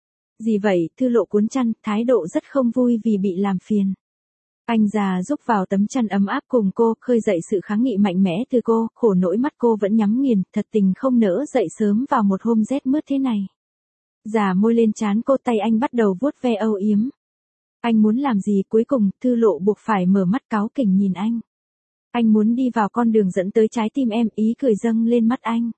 Gì vậy? Thư Lộ cuốn chăn, thái độ rất không vui vì bị làm phiền. Anh già rúc vào tấm chăn ấm áp cùng cô, khơi dậy sự kháng nghị mạnh mẽ từ cô, khổ nỗi mắt cô vẫn nhắm nghiền, thật tình không nỡ dậy sớm vào một hôm rét mướt thế này. Già môi lên trán cô, tay anh bắt đầu vuốt ve âu yếm. Anh muốn làm gì? Cuối cùng, Thư Lộ buộc phải mở mắt cáu kỉnh nhìn anh. Anh muốn đi vào con đường dẫn tới trái tim em, ý cười dâng lên mắt anh.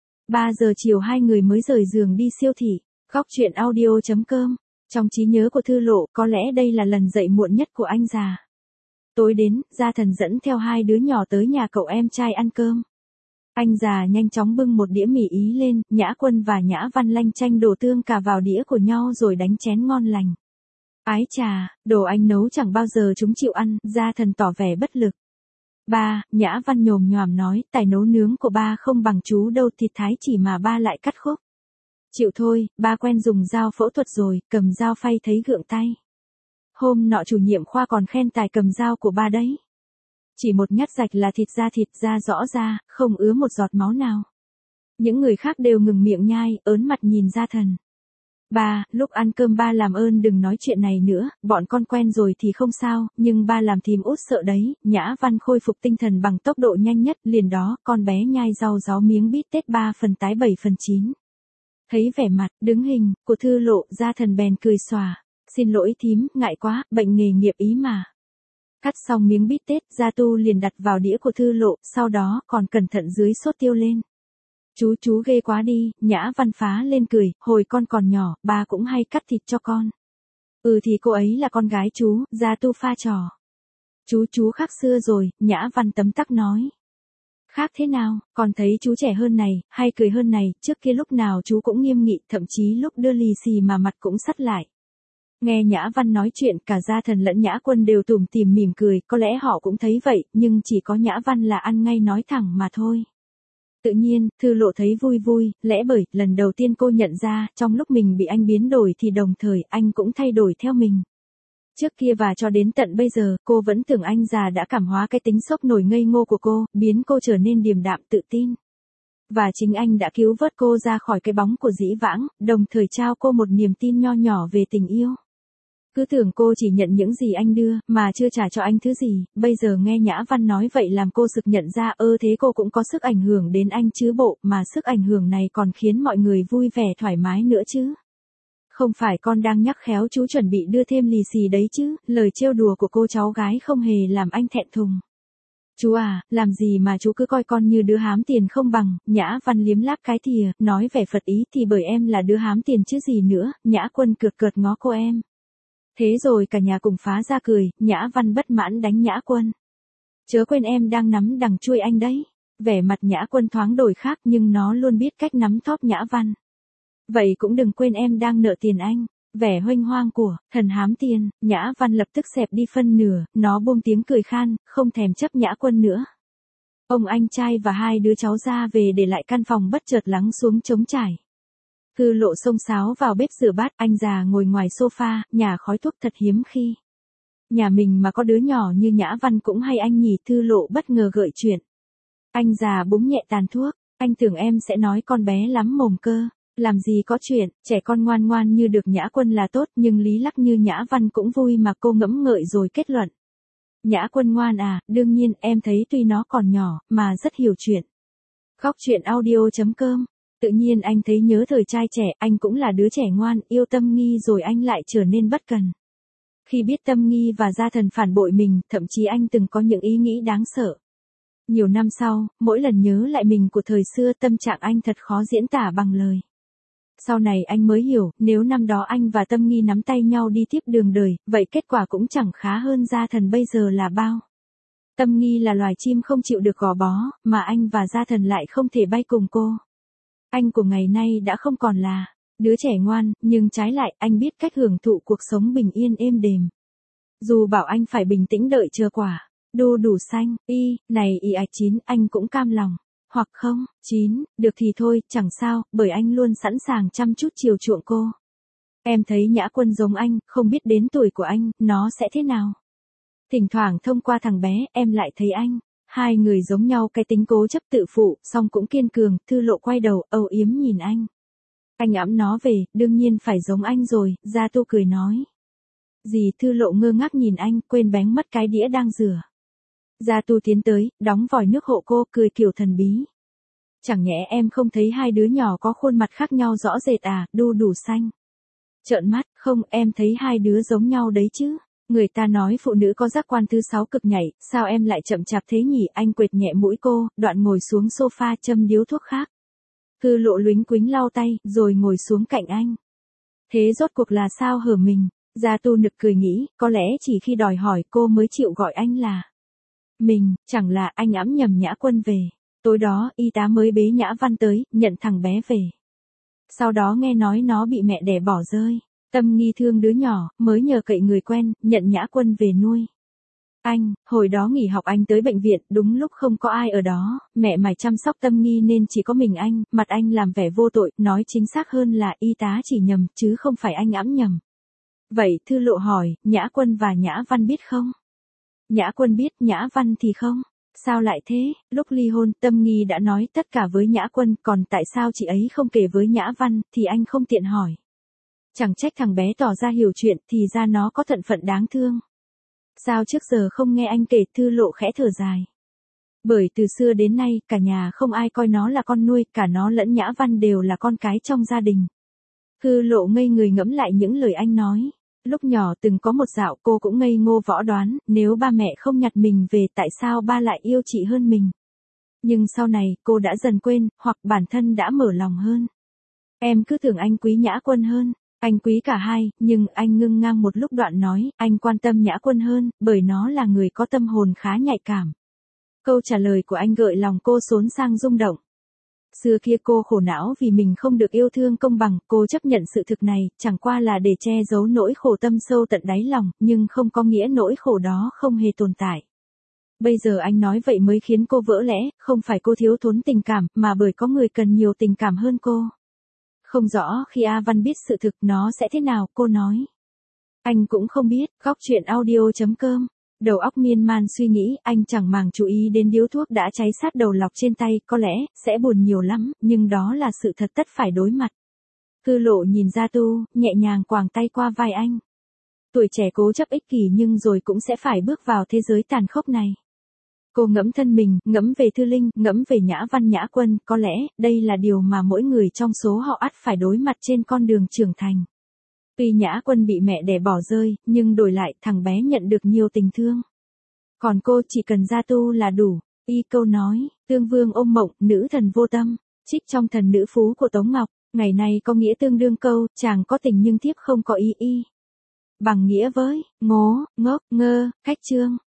ba giờ chiều hai người mới rời giường đi siêu thị. Khóc chuyện audio chấm com. Trong trí nhớ của Thư Lộ, có lẽ đây là lần dậy muộn nhất của anh già. Tối đến, Gia Thần dẫn theo hai đứa nhỏ tới nhà cậu em trai ăn cơm. Anh già nhanh chóng bưng một đĩa mì Ý lên, Nhã Quân và Nhã Văn lanh chanh đổ tương cà vào đĩa của nhau rồi đánh chén ngon lành. Ái chà, đồ anh nấu chẳng bao giờ chúng chịu ăn, Gia Thần tỏ vẻ bất lực. Ba, Nhã Văn nhồm nhoàm nói, tài nấu nướng của ba không bằng chú đâu, thịt thái chỉ mà ba lại cắt khúc. Chịu thôi, ba quen dùng dao phẫu thuật rồi, cầm dao phay thấy gượng tay. Hôm nọ chủ nhiệm khoa còn khen tài cầm dao của ba đấy. Chỉ một nhát rạch là thịt ra thịt ra rõ ra, không ứa một giọt máu nào. Những người khác đều ngừng miệng nhai, ớn mặt nhìn Gia Thần. Ba, lúc ăn cơm ba làm ơn đừng nói chuyện này nữa, bọn con quen rồi thì không sao, nhưng ba làm thím út sợ đấy. Nhã Văn khôi phục tinh thần bằng tốc độ nhanh nhất, liền đó, con bé nhai rau ráo miếng bít tết ba phần tái bảy phần chín. Thấy vẻ mặt, đứng hình, của Thư Lộ, Gia Thần bèn cười xòa. Xin lỗi thím, ngại quá, bệnh nghề nghiệp ý mà. Cắt xong miếng bít tết, Gia Tu liền đặt vào đĩa của Thư Lộ, sau đó còn cẩn thận dưới sốt tiêu lên. Chú chú ghê quá đi, Nhã Văn phá lên cười, hồi con còn nhỏ, ba cũng hay cắt thịt cho con. Ừ thì cô ấy là con gái chú, Gia Tu pha trò. Chú chú khác xưa rồi, Nhã Văn tấm tắc nói. Khác thế nào, con thấy chú trẻ hơn này, hay cười hơn này, trước kia lúc nào chú cũng nghiêm nghị, thậm chí lúc đưa lì xì mà mặt cũng sắt lại. Nghe Nhã Văn nói chuyện, cả Gia Thần lẫn Nhã Quân đều tủm tỉm mỉm cười, có lẽ họ cũng thấy vậy, nhưng chỉ có Nhã Văn là ăn ngay nói thẳng mà thôi. Tự nhiên, Thư Lộ thấy vui vui, lẽ bởi, lần đầu tiên cô nhận ra, trong lúc mình bị anh biến đổi thì đồng thời, anh cũng thay đổi theo mình. Trước kia và cho đến tận bây giờ, cô vẫn tưởng anh già đã cảm hóa cái tính sốc nổi ngây ngô của cô, biến cô trở nên điềm đạm tự tin. Và chính anh đã cứu vớt cô ra khỏi cái bóng của dĩ vãng, đồng thời trao cô một niềm tin nho nhỏ về tình yêu. Cứ tưởng cô chỉ nhận những gì anh đưa, mà chưa trả cho anh thứ gì, bây giờ nghe Nhã Văn nói vậy làm cô sực nhận ra ơ thế cô cũng có sức ảnh hưởng đến anh chứ bộ, mà sức ảnh hưởng này còn khiến mọi người vui vẻ thoải mái nữa chứ. Không phải con đang nhắc khéo chú chuẩn bị đưa thêm lì xì đấy chứ, lời trêu đùa của cô cháu gái không hề làm anh thẹn thùng. Chú à, làm gì mà chú cứ coi con như đứa hám tiền không bằng, Nhã Văn liếm láp cái thìa, nói vẻ phật ý thì bởi em là đứa hám tiền chứ gì nữa, Nhã Quân cợt cợt ngó cô em. Thế rồi cả nhà cùng phá ra cười, Nhã Văn bất mãn đánh Nhã Quân. Chớ quên em đang nắm đằng chuôi anh đấy. Vẻ mặt Nhã Quân thoáng đổi khác nhưng nó luôn biết cách nắm thóp Nhã Văn. Vậy cũng đừng quên em đang nợ tiền anh. Vẻ huênh hoang của thần hám tiền, Nhã Văn lập tức xẹp đi phân nửa, nó buông tiếng cười khan, không thèm chấp Nhã Quân nữa. Ông anh trai và hai đứa cháu ra về để lại căn phòng bất chợt lắng xuống trống trải. Thư Lộ xông xáo vào bếp rửa bát, anh già ngồi ngoài sofa, nhả khói thuốc thật hiếm khi. Nhà mình mà có đứa nhỏ như Nhã Văn cũng hay anh nhỉ, Thư Lộ bất ngờ gợi chuyện. Anh già búng nhẹ tàn thuốc, anh tưởng em sẽ nói con bé lắm mồm cơ. Làm gì có chuyện, trẻ con ngoan ngoan như được Nhã Quân là tốt, nhưng lý lắc như Nhã Văn cũng vui mà cô ngẫm ngợi rồi kết luận. Nhã Quân ngoan à, đương nhiên, em thấy tuy nó còn nhỏ, mà rất hiểu chuyện. Khóc chuyện audio chấm com. Tự nhiên anh thấy nhớ thời trai trẻ, anh cũng là đứa trẻ ngoan, yêu Tâm Nghi rồi anh lại trở nên bất cần. Khi biết Tâm Nghi và Gia Thần phản bội mình, thậm chí anh từng có những ý nghĩ đáng sợ. Nhiều năm sau, mỗi lần nhớ lại mình của thời xưa tâm trạng anh thật khó diễn tả bằng lời. Sau này anh mới hiểu, nếu năm đó anh và Tâm Nghi nắm tay nhau đi tiếp đường đời, vậy kết quả cũng chẳng khá hơn Gia Thần bây giờ là bao. Tâm Nghi là loài chim không chịu được gò bó, mà anh và Gia Thần lại không thể bay cùng cô. Anh của ngày nay đã không còn là đứa trẻ ngoan, nhưng trái lại anh biết cách hưởng thụ cuộc sống bình yên êm đềm. Dù bảo anh phải bình tĩnh đợi chờ quả đu đủ xanh, y, này y ạch chín, anh cũng cam lòng. Hoặc không, chín, được thì thôi, chẳng sao, bởi anh luôn sẵn sàng chăm chút chiều chuộng cô. Em thấy Nhã Quân giống anh, không biết đến tuổi của anh, nó sẽ thế nào. Thỉnh thoảng thông qua thằng bé, em lại thấy anh. Hai người giống nhau cái tính cố chấp tự phụ, song cũng kiên cường, Thư Lộ quay đầu, âu yếm nhìn anh. Anh ẵm nó về, đương nhiên phải giống anh rồi, Gia Tu cười nói. Gì, Thư Lộ ngơ ngác nhìn anh, quên bén mất cái đĩa đang rửa. Gia Tu tiến tới, đóng vòi nước hộ cô, cười kiểu thần bí. Chẳng nhẽ em không thấy hai đứa nhỏ có khuôn mặt khác nhau rõ rệt à, đu đủ xanh. Trợn mắt, không, em thấy hai đứa giống nhau đấy chứ. Người ta nói phụ nữ có giác quan thứ sáu cực nhạy, sao em lại chậm chạp thế nhỉ, anh quệt nhẹ mũi cô, đoạn ngồi xuống sofa châm điếu thuốc khác. Thư Lộ lúnh quính lau tay, rồi ngồi xuống cạnh anh. Thế rốt cuộc là sao hở mình? Gia Tu nực cười nghĩ, có lẽ chỉ khi đòi hỏi cô mới chịu gọi anh là mình, chẳng là anh ẵm nhầm Nhã Quân về. Tối Tối đó, y tá mới bế Nhã Văn tới, nhận thằng bé về. Sau đó nghe nói nó bị mẹ đẻ bỏ rơi. Tâm Nghi thương đứa nhỏ, mới nhờ cậy người quen, nhận Nhã Quân về nuôi. Anh, hồi đó nghỉ học anh tới bệnh viện, đúng lúc không có ai ở đó, mẹ mày chăm sóc Tâm Nghi nên chỉ có mình anh, mặt anh làm vẻ vô tội, nói chính xác hơn là y tá chỉ nhầm, chứ không phải anh ẵm nhầm. Vậy Thư Lộ hỏi, Nhã Quân và Nhã Văn biết không? Nhã Quân biết, Nhã Văn thì không. Sao lại thế? Lúc ly hôn, Tâm Nghi đã nói tất cả với Nhã Quân, còn tại sao chị ấy không kể với Nhã Văn, thì anh không tiện hỏi. Chẳng trách thằng bé tỏ ra hiểu chuyện, thì ra nó có thận phận đáng thương. Sao trước giờ không nghe anh kể? Thư Lộ khẽ thở dài. Bởi từ xưa đến nay, cả nhà không ai coi nó là con nuôi, cả nó lẫn Nhã Văn đều là con cái trong gia đình. Thư Lộ ngây người ngẫm lại những lời anh nói. Lúc nhỏ từng có một dạo cô cũng ngây ngô võ đoán, nếu ba mẹ không nhặt mình về tại sao ba lại yêu chị hơn mình. Nhưng sau này, cô đã dần quên, hoặc bản thân đã mở lòng hơn. Em cứ tưởng anh quý Nhã Quân hơn. Anh quý cả hai, nhưng anh ngưng ngang một lúc đoạn nói, anh quan tâm Nhã Quân hơn, bởi nó là người có tâm hồn khá nhạy cảm. Câu trả lời của anh gợi lòng cô xốn sang rung động. Xưa kia cô khổ não vì mình không được yêu thương công bằng, cô chấp nhận sự thực này, chẳng qua là để che giấu nỗi khổ tâm sâu tận đáy lòng, nhưng không có nghĩa nỗi khổ đó không hề tồn tại. Bây giờ anh nói vậy mới khiến cô vỡ lẽ, không phải cô thiếu thốn tình cảm, mà bởi có người cần nhiều tình cảm hơn cô. Không rõ khi A Văn biết sự thực nó sẽ thế nào, cô nói. Anh cũng không biết, góc chuyện audio chấm com. Đầu óc miên man suy nghĩ, anh chẳng màng chú ý đến điếu thuốc đã cháy sát đầu lọc trên tay, có lẽ, sẽ buồn nhiều lắm, nhưng đó là sự thật tất phải đối mặt. Thư Lộ nhìn Gia Tu, nhẹ nhàng quàng tay qua vai anh. Tuổi trẻ cố chấp ích kỷ nhưng rồi cũng sẽ phải bước vào thế giới tàn khốc này. Cô ngẫm thân mình, ngẫm về Thư Linh, ngẫm về Nhã Văn Nhã Quân, có lẽ, đây là điều mà mỗi người trong số họ ắt phải đối mặt trên con đường trưởng thành. Tuy Nhã Quân bị mẹ đẻ bỏ rơi, nhưng đổi lại thằng bé nhận được nhiều tình thương. Còn cô chỉ cần Gia Tu là đủ. Y câu nói, tương vương ôm mộng, nữ thần vô tâm, trích trong Thần Nữ Phú của Tống Ngọc, ngày nay có nghĩa tương đương câu, chàng có tình nhưng thiếp không có ý y. Bằng nghĩa với, ngố, ngốc, ngơ, khách trương.